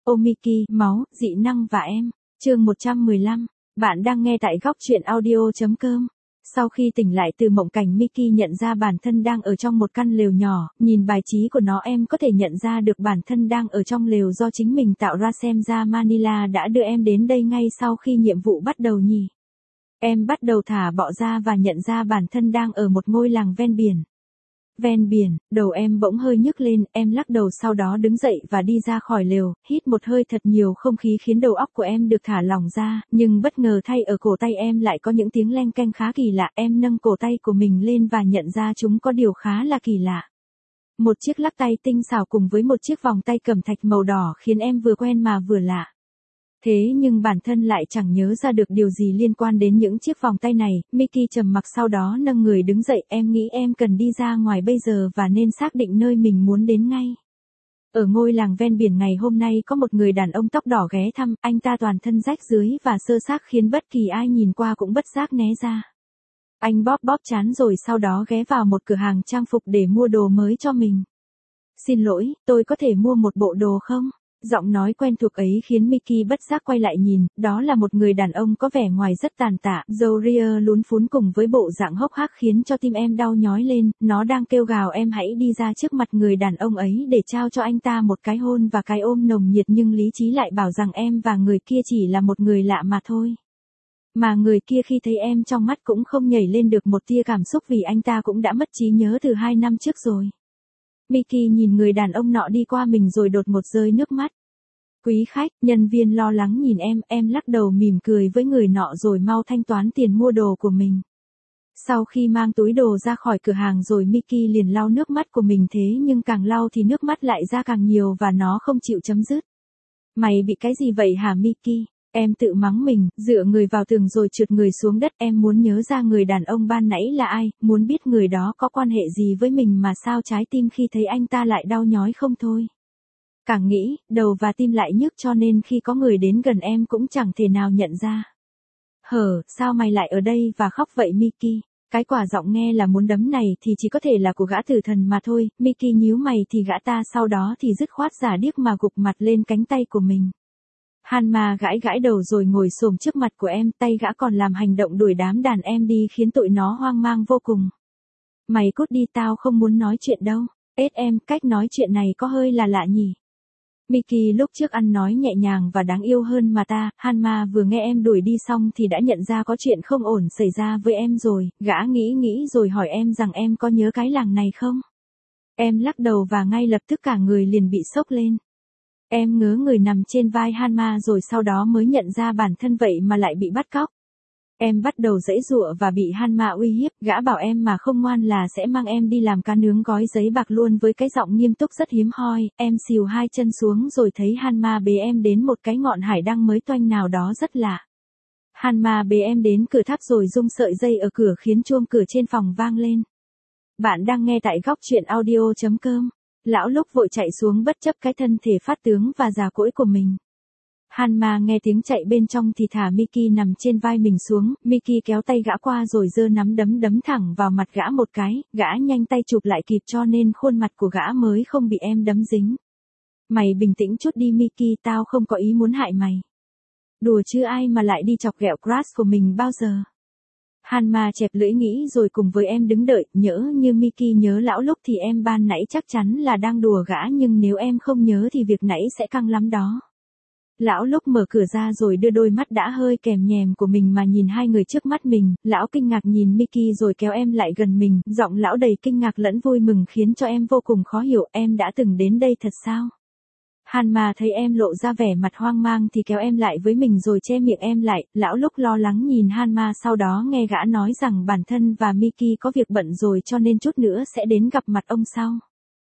Omiki, máu, dị năng và em. Chương 115. Bạn đang nghe tại góc truyện audio.com. Sau khi tỉnh lại từ mộng cảnh, Miki nhận ra bản thân đang ở trong một căn lều nhỏ, nhìn bài trí của nó em có thể nhận ra được bản thân đang ở trong lều do chính mình tạo ra, xem ra Manila đã đưa em đến đây ngay sau khi nhiệm vụ bắt đầu nhỉ. Em bắt đầu thả bọ ra và nhận ra bản thân đang ở một ngôi làng ven biển. Ven biển, đầu em bỗng hơi nhức lên, em lắc đầu sau đó đứng dậy và đi ra khỏi lều, hít một hơi thật nhiều không khí khiến đầu óc của em được thả lỏng ra, nhưng bất ngờ thay ở cổ tay em lại có những tiếng leng keng khá kỳ lạ, em nâng cổ tay của mình lên và nhận ra chúng có điều khá là kỳ lạ. Một chiếc lắc tay tinh xảo cùng với một chiếc vòng tay cẩm thạch màu đỏ khiến em vừa quen mà vừa lạ. Thế nhưng bản thân lại chẳng nhớ ra được điều gì liên quan đến những chiếc vòng tay này. Miki trầm mặc sau đó nâng người đứng dậy, em nghĩ em cần đi ra ngoài bây giờ và nên xác định nơi mình muốn đến ngay. Ở ngôi làng ven biển ngày hôm nay có một người đàn ông tóc đỏ ghé thăm, anh ta toàn thân rách rưới và sơ xác khiến bất kỳ ai nhìn qua cũng bất giác né ra. Anh bóp trán rồi sau đó ghé vào một cửa hàng trang phục để mua đồ mới cho mình. Xin lỗi, tôi có thể mua một bộ đồ không? Giọng nói quen thuộc ấy khiến Miki bất giác quay lại nhìn, đó là một người đàn ông có vẻ ngoài rất tàn tạ, râu ria lún phún cùng với bộ dạng hốc hác khiến cho tim em đau nhói lên, nó đang kêu gào em hãy đi ra trước mặt người đàn ông ấy để trao cho anh ta một cái hôn và cái ôm nồng nhiệt, nhưng lý trí lại bảo rằng em và người kia chỉ là một người lạ mà thôi. Mà người kia khi thấy em trong mắt cũng không nhảy lên được một tia cảm xúc vì anh ta cũng đã mất trí nhớ từ 2 năm trước rồi. Miki nhìn người đàn ông nọ đi qua mình rồi đột ngột rơi nước mắt. Quý khách, nhân viên lo lắng nhìn em lắc đầu mỉm cười với người nọ rồi mau thanh toán tiền mua đồ của mình. Sau khi mang túi đồ ra khỏi cửa hàng rồi Miki liền lau nước mắt của mình, thế nhưng càng lau thì nước mắt lại ra càng nhiều và nó không chịu chấm dứt. Mày bị cái gì vậy hả Miki? Em tự mắng mình, dựa người vào tường rồi trượt người xuống đất, em muốn nhớ ra người đàn ông ban nãy là ai, muốn biết người đó có quan hệ gì với mình mà sao trái tim khi thấy anh ta lại đau nhói không thôi. Càng nghĩ, đầu và tim lại nhức cho nên khi có người đến gần em cũng chẳng thể nào nhận ra. Sao mày lại ở đây và khóc vậy Miki? Cái quả giọng nghe là muốn đấm này thì chỉ có thể là của gã tử thần mà thôi, Miki nhíu mày thì gã ta sau đó thì dứt khoát giả điếc mà gục mặt lên cánh tay của mình. Hanma gãi đầu rồi ngồi xổm trước mặt của em, tay gã còn làm hành động đuổi đám đàn em đi khiến tụi nó hoang mang vô cùng. Mày cút đi, tao không muốn nói chuyện đâu. Em, cách nói chuyện này có hơi là lạ nhỉ. Miki lúc trước ăn nói nhẹ nhàng và đáng yêu hơn mà ta. Hanma vừa nghe em đuổi đi xong thì đã nhận ra có chuyện không ổn xảy ra với em rồi, gã nghĩ rồi hỏi em rằng em có nhớ cái làng này không? Em lắc đầu và ngay lập tức cả người liền bị sốc lên. Em ngớ người nằm trên vai Hanma rồi sau đó mới nhận ra bản thân vậy mà lại bị bắt cóc. Em bắt đầu giãy giụa và bị Hanma uy hiếp, gã bảo em mà không ngoan là sẽ mang em đi làm cá nướng gói giấy bạc luôn với cái giọng nghiêm túc rất hiếm hoi. Em xìu 2 chân xuống rồi thấy Hanma bế em đến một cái ngọn hải đăng mới toanh nào đó rất lạ. Hanma bế em đến cửa tháp rồi rung sợi dây ở cửa khiến chuông cửa trên phòng vang lên. Bạn đang nghe tại góc truyện audio.com. Lão lúc vội chạy xuống bất chấp cái thân thể phát tướng và già cỗi của mình. Hanma nghe tiếng chạy bên trong thì thả Miki nằm trên vai mình xuống, Miki kéo tay gã qua rồi giơ nắm đấm thẳng vào mặt gã một cái, gã nhanh tay chụp lại kịp cho nên khuôn mặt của gã mới không bị em đấm dính. Mày bình tĩnh chút đi Miki, tao không có ý muốn hại mày. Đùa chứ ai mà lại đi chọc ghẹo crush của mình bao giờ. Hanma chẹp lưỡi nghĩ rồi cùng với em đứng đợi, nhỡ như Miki nhớ lão lúc thì em ban nãy chắc chắn là đang đùa gã, nhưng nếu em không nhớ thì việc nãy sẽ căng lắm đó. Lão lúc mở cửa ra rồi đưa đôi mắt đã hơi kèm nhèm của mình mà nhìn hai người trước mắt mình, lão kinh ngạc nhìn Miki rồi kéo em lại gần mình, giọng lão đầy kinh ngạc lẫn vui mừng khiến cho em vô cùng khó hiểu, em đã từng đến đây thật sao? Hanma thấy em lộ ra vẻ mặt hoang mang thì kéo em lại với mình rồi che miệng em lại, lão lúc lo lắng nhìn Hanma sau đó nghe gã nói rằng bản thân và Miki có việc bận rồi cho nên chút nữa sẽ đến gặp mặt ông sau.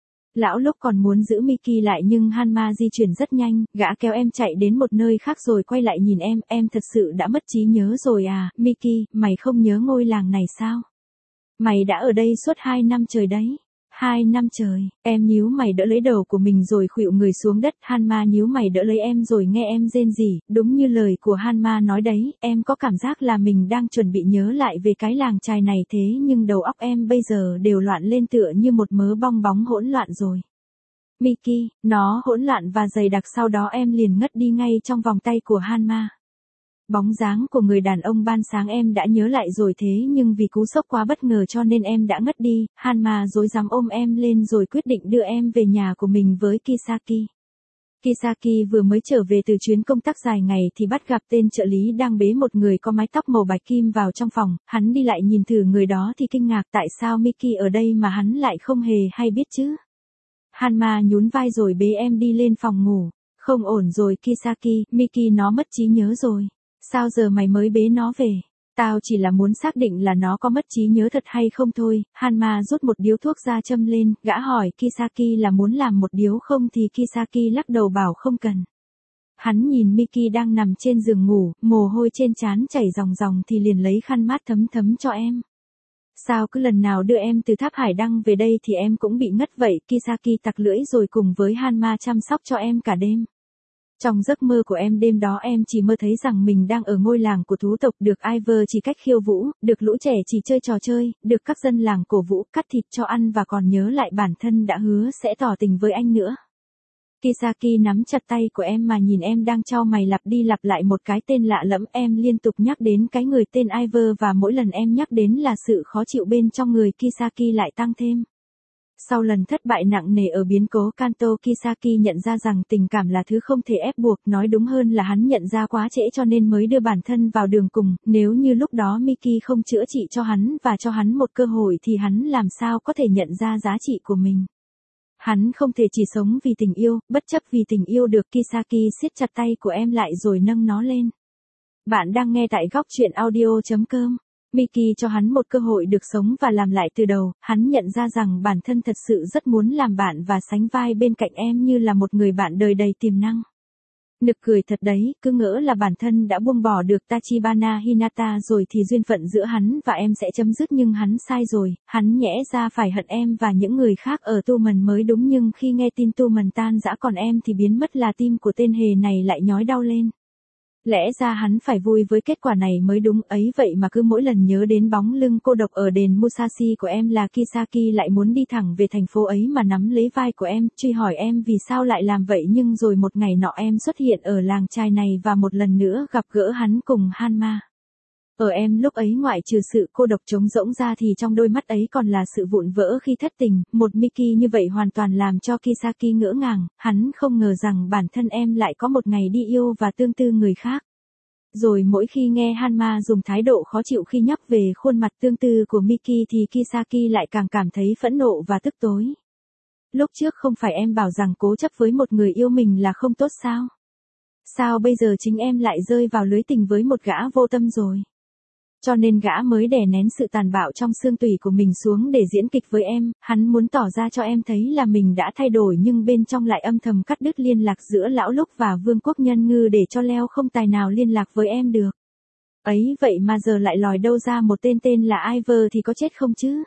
Lão lúc còn muốn giữ Miki lại nhưng Hanma di chuyển rất nhanh, gã kéo em chạy đến một nơi khác rồi quay lại nhìn em thật sự đã mất trí nhớ rồi à, Miki, mày không nhớ ngôi làng này sao? Mày đã ở đây suốt 2 năm trời đấy. 2 năm trời, em nhíu mày đỡ lấy đầu của mình rồi khuỵu người xuống đất, Hanma nhíu mày đỡ lấy em rồi nghe em rên rỉ, đúng như lời của Hanma nói đấy, em có cảm giác là mình đang chuẩn bị nhớ lại về cái làng chài này thế nhưng đầu óc em bây giờ đều loạn lên tựa như một mớ bong bóng hỗn loạn rồi. Miki, nó hỗn loạn và dày đặc sau đó em liền ngất đi ngay trong vòng tay của Hanma. Bóng dáng của người đàn ông ban sáng em đã nhớ lại rồi thế nhưng vì cú sốc quá bất ngờ cho nên em đã ngất đi, Hanma rối rắm ôm em lên rồi quyết định đưa em về nhà của mình với Kisaki. Kisaki vừa mới trở về từ chuyến công tác dài ngày thì bắt gặp tên trợ lý đang bế một người có mái tóc màu bạch kim vào trong phòng, hắn đi lại nhìn thử người đó thì kinh ngạc tại sao Miki ở đây mà hắn lại không hề hay biết chứ. Hanma nhún vai rồi bế em đi lên phòng ngủ. Không ổn rồi Kisaki, Miki nó mất trí nhớ rồi. Sao giờ mày mới bế nó về? Tao chỉ là muốn xác định là nó có mất trí nhớ thật hay không thôi. Hanma rút một điếu thuốc ra châm lên, gã hỏi Kisaki là muốn làm một điếu không thì Kisaki lắc đầu bảo không cần. Hắn nhìn Miki đang nằm trên giường ngủ, mồ hôi trên trán chảy ròng ròng thì liền lấy khăn mát thấm thấm cho em. Sao cứ lần nào đưa em từ Tháp Hải Đăng về đây thì em cũng bị ngất vậy, Kisaki tặc lưỡi rồi cùng với Hanma chăm sóc cho em cả đêm. Trong giấc mơ của em đêm đó em chỉ mơ thấy rằng mình đang ở ngôi làng của thú tộc, được Ivor chỉ cách khiêu vũ, được lũ trẻ chỉ chơi trò chơi, được các dân làng cổ vũ, cắt thịt cho ăn và còn nhớ lại bản thân đã hứa sẽ tỏ tình với anh nữa. Kisaki nắm chặt tay của em mà nhìn em đang chau mày lặp đi lặp lại một cái tên lạ lẫm, em liên tục nhắc đến cái người tên Ivor và mỗi lần em nhắc đến là sự khó chịu bên trong người Kisaki lại tăng thêm. Sau lần thất bại nặng nề ở biến cố Kanto, Kisaki nhận ra rằng tình cảm là thứ không thể ép buộc, nói đúng hơn là hắn nhận ra quá trễ cho nên mới đưa bản thân vào đường cùng, nếu như lúc đó Miki không chữa trị cho hắn và cho hắn một cơ hội thì hắn làm sao có thể nhận ra giá trị của mình. Hắn không thể chỉ sống vì tình yêu, bất chấp vì tình yêu được. Kisaki siết chặt tay của em lại rồi nâng nó lên. Bạn đang nghe tại góc truyện audio.com. Miki cho hắn một cơ hội được sống và làm lại từ đầu, hắn nhận ra rằng bản thân thật sự rất muốn làm bạn và sánh vai bên cạnh em như là một người bạn đời đầy tiềm năng. Nực cười thật đấy, cứ ngỡ là bản thân đã buông bỏ được Tachibana Hinata rồi thì duyên phận giữa hắn và em sẽ chấm dứt nhưng hắn sai rồi, hắn nhẽ ra phải hận em và những người khác ở Tu Mần mới đúng nhưng khi nghe tin Tu Mần tan rã còn em thì biến mất là tim của tên hề này lại nhói đau lên. Lẽ ra hắn phải vui với kết quả này mới đúng ấy vậy mà cứ mỗi lần nhớ đến bóng lưng cô độc ở đền Musashi của em là Kisaki lại muốn đi thẳng về thành phố ấy mà nắm lấy vai của em, truy hỏi em vì sao lại làm vậy nhưng rồi một ngày nọ em xuất hiện ở làng trai này và một lần nữa gặp gỡ hắn cùng Hanma. Ở em lúc ấy ngoại trừ sự cô độc trống rỗng ra thì trong đôi mắt ấy còn là sự vụn vỡ khi thất tình, một Miki như vậy hoàn toàn làm cho Kisaki ngỡ ngàng, hắn không ngờ rằng bản thân em lại có một ngày đi yêu và tương tư người khác. Rồi mỗi khi nghe Hanma dùng thái độ khó chịu khi nhắc về khuôn mặt tương tư của Miki thì Kisaki lại càng cảm thấy phẫn nộ và tức tối. Lúc trước không phải em bảo rằng cố chấp với một người yêu mình là không tốt sao? Sao bây giờ chính em lại rơi vào lưới tình với một gã vô tâm rồi? Cho nên gã mới đè nén sự tàn bạo trong xương tủy của mình xuống để diễn kịch với em, hắn muốn tỏ ra cho em thấy là mình đã thay đổi nhưng bên trong lại âm thầm cắt đứt liên lạc giữa Lão Lục và Vương quốc Nhân Ngư để cho Leo không tài nào liên lạc với em được. Ấy vậy mà giờ lại lòi đâu ra một tên là Ivor thì có chết không chứ?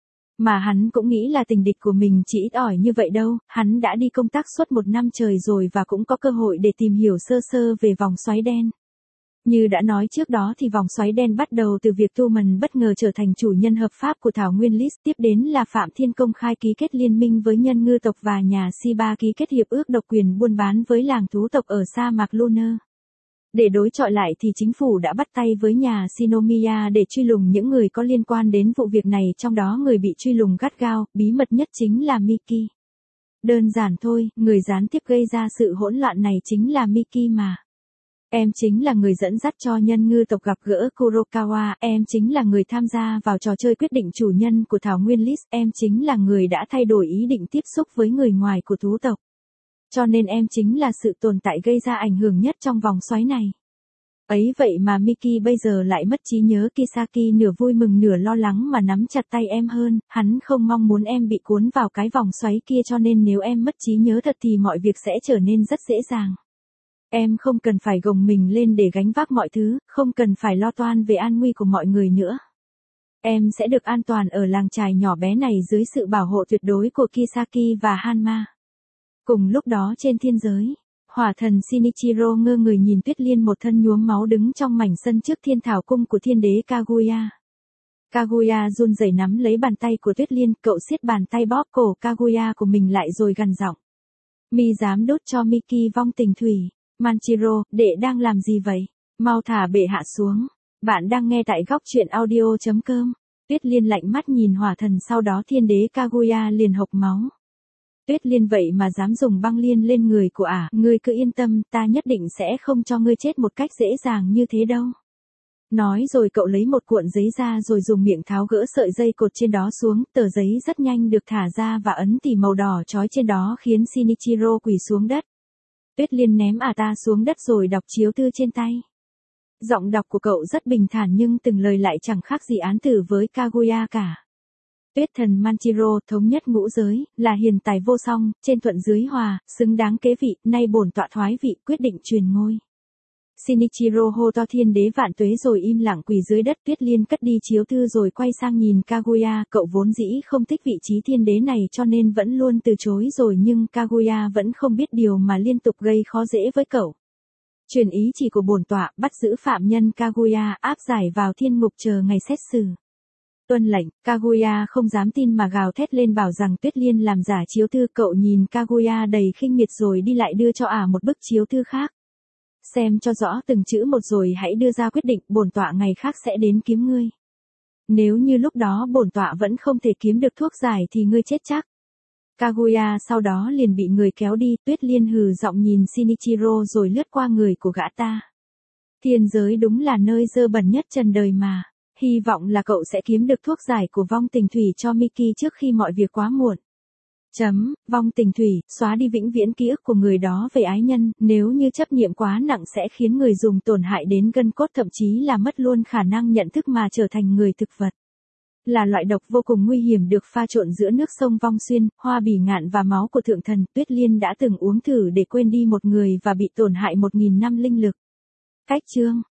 Mà hắn cũng nghĩ là tình địch của mình chỉ ít ỏi như vậy đâu, hắn đã đi công tác suốt 1 năm trời rồi và cũng có cơ hội để tìm hiểu sơ sơ về vòng xoáy đen. Như đã nói trước đó thì vòng xoáy đen bắt đầu từ việc Tu Mần bất ngờ trở thành chủ nhân hợp pháp của Thảo Nguyên List, tiếp đến là Phạm Thiên công khai ký kết liên minh với nhân ngư tộc và nhà Shiba ký kết hiệp ước độc quyền buôn bán với làng thú tộc ở sa mạc Lunar. Để đối chọi lại thì chính phủ đã bắt tay với nhà Shinomiya để truy lùng những người có liên quan đến vụ việc này, trong đó người bị truy lùng gắt gao, bí mật nhất chính là Miki. Đơn giản thôi, người gián tiếp gây ra sự hỗn loạn này chính là Miki mà. Em chính là người dẫn dắt cho nhân ngư tộc gặp gỡ Kurokawa, em chính là người tham gia vào trò chơi quyết định chủ nhân của Thảo Nguyên List, em chính là người đã thay đổi ý định tiếp xúc với người ngoài của thú tộc. Cho nên em chính là sự tồn tại gây ra ảnh hưởng nhất trong vòng xoáy này. Ấy vậy mà Miki bây giờ lại mất trí nhớ. Kisaki nửa vui mừng nửa lo lắng mà nắm chặt tay em hơn, hắn không mong muốn em bị cuốn vào cái vòng xoáy kia cho nên nếu em mất trí nhớ thật thì mọi việc sẽ trở nên rất dễ dàng. Em không cần phải gồng mình lên để gánh vác mọi thứ, không cần phải lo toan về an nguy của mọi người nữa. Em sẽ được an toàn ở làng chài nhỏ bé này dưới sự bảo hộ tuyệt đối của Kisaki và Hanma. Cùng lúc đó trên thiên giới, hỏa thần Shinichiro ngơ người nhìn Tuyết Liên một thân nhuốm máu đứng trong mảnh sân trước thiên thảo cung của thiên đế Kaguya. Kaguya run rẩy nắm lấy bàn tay của Tuyết Liên, cậu siết bàn tay bóp cổ Kaguya của mình lại rồi gằn giọng. Mi dám đốt cho Miki vong tình thủy. Manchiro, đệ đang làm gì vậy? Mau thả bệ hạ xuống. Bạn đang nghe tại góc truyện audio.com. Tuyết Liên lạnh mắt nhìn hỏa thần, sau đó thiên đế Kaguya liền hộc máu. Tuyết Liên vậy mà dám dùng băng liên lên người của ả, ngươi cứ yên tâm, ta nhất định sẽ không cho ngươi chết một cách dễ dàng như thế đâu. Nói rồi cậu lấy một cuộn giấy ra rồi dùng miệng tháo gỡ sợi dây cột trên đó xuống, tờ giấy rất nhanh được thả ra và ấn tỉ màu đỏ chói trên đó khiến Shinichiro quỳ xuống đất. Tuyết Liên ném ả ta xuống đất rồi đọc chiếu thư trên tay. Giọng đọc của cậu rất bình thản nhưng từng lời lại chẳng khác gì án tử với Kaguya cả. Tuyết thần Manchiro thống nhất ngũ giới, là hiền tài vô song, trên thuận dưới hòa, xứng đáng kế vị, nay bổn tọa thoái vị quyết định truyền ngôi. Shinichiro hô to thiên đế vạn tuế rồi im lặng quỳ dưới đất. Tuyết Liên cất đi chiếu thư rồi quay sang nhìn Kaguya, cậu vốn dĩ không thích vị trí thiên đế này cho nên vẫn luôn từ chối rồi, nhưng Kaguya vẫn không biết điều mà liên tục gây khó dễ với cậu. Truyền ý chỉ của bổn tọa, bắt giữ phạm nhân Kaguya, áp giải vào thiên ngục chờ ngày xét xử. Tuân lệnh. Kaguya không dám tin mà gào thét lên bảo rằng Tuyết Liên làm giả chiếu thư. Cậu nhìn Kaguya đầy khinh miệt rồi đi lại đưa cho ả một bức chiếu thư khác. Xem cho rõ từng chữ một rồi hãy đưa ra quyết định, bổn tọa ngày khác sẽ đến kiếm ngươi. Nếu như lúc đó bổn tọa vẫn không thể kiếm được thuốc giải thì ngươi chết chắc. Kaguya sau đó liền bị người kéo đi. Tuyết Liên hừ giọng nhìn Shinichiro rồi lướt qua người của gã ta. Thiên giới đúng là nơi dơ bẩn nhất trần đời mà. Hy vọng là cậu sẽ kiếm được thuốc giải của vong tình thủy cho Miki trước khi mọi việc quá muộn. Vong tình thủy, xóa đi vĩnh viễn ký ức của người đó về ái nhân, nếu như chấp niệm quá nặng sẽ khiến người dùng tổn hại đến gân cốt, thậm chí là mất luôn khả năng nhận thức mà trở thành người thực vật. Là loại độc vô cùng nguy hiểm được pha trộn giữa nước sông Vong Xuyên, hoa bỉ ngạn và máu của thượng thần. Tuyết Liên đã từng uống thử để quên đi một người và bị tổn hại 1000 năm linh lực. Cách chương